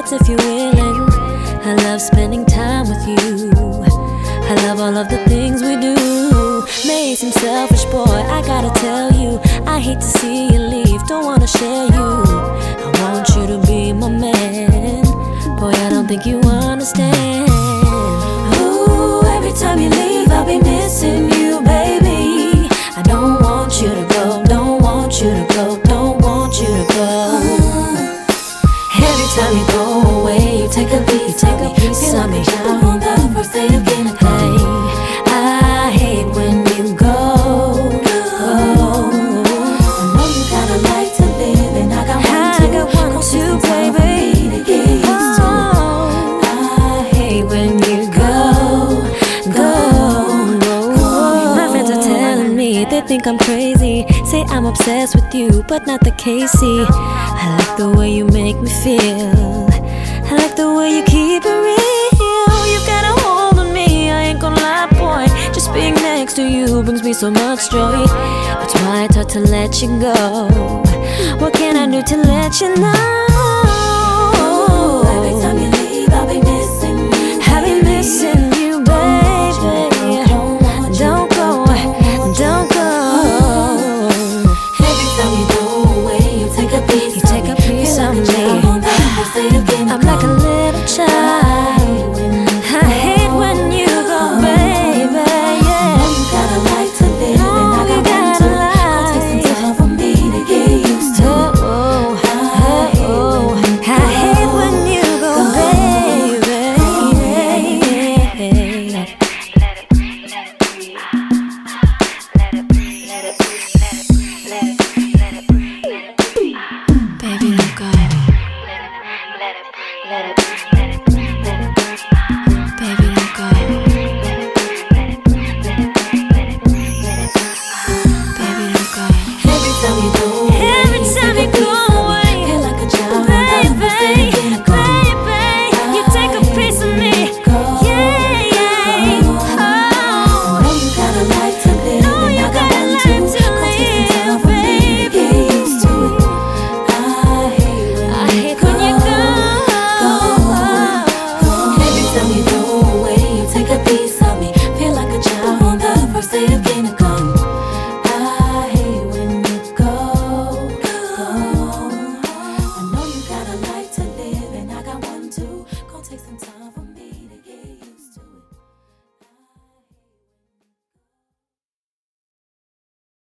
nights if you're willing. I love spending time with you. I love all of the things we do. May seem selfish, boy, I gotta tell you, I hate to see you leave, don't wanna share you. I want you to be my man. Boy, I don't think you understand. Ooh, every time you leave, I'll be missing you, baby. I don't want you to go, don't want you to go, don't want you to go. Every time you go away, you take a piece of me. Down on the first day of getting paid. I hate when you go. I know you got a life to live, and I got one too, baby. I hate when you go. My friends are telling me they think I'm crazy, say I'm obsessed with you, but not the case. See, I like the way you make me feel. I like the way you keep it real. You've got a hold on me, I ain't gonna lie, boy. Just being next to you brings me so much joy. That's why I thought to let you go. What can I do to let you know? Every time you leave, I'll be missing you. I'll be missing you, baby. Don't go, don't go. Every time you go away, you take a piece of me. I'm like a little child. I hate when you go, baby. Yeah. You got a life to live, and I got one too. Take some time for me to get used to. I hate when you go, baby. Baby, don't go. Let it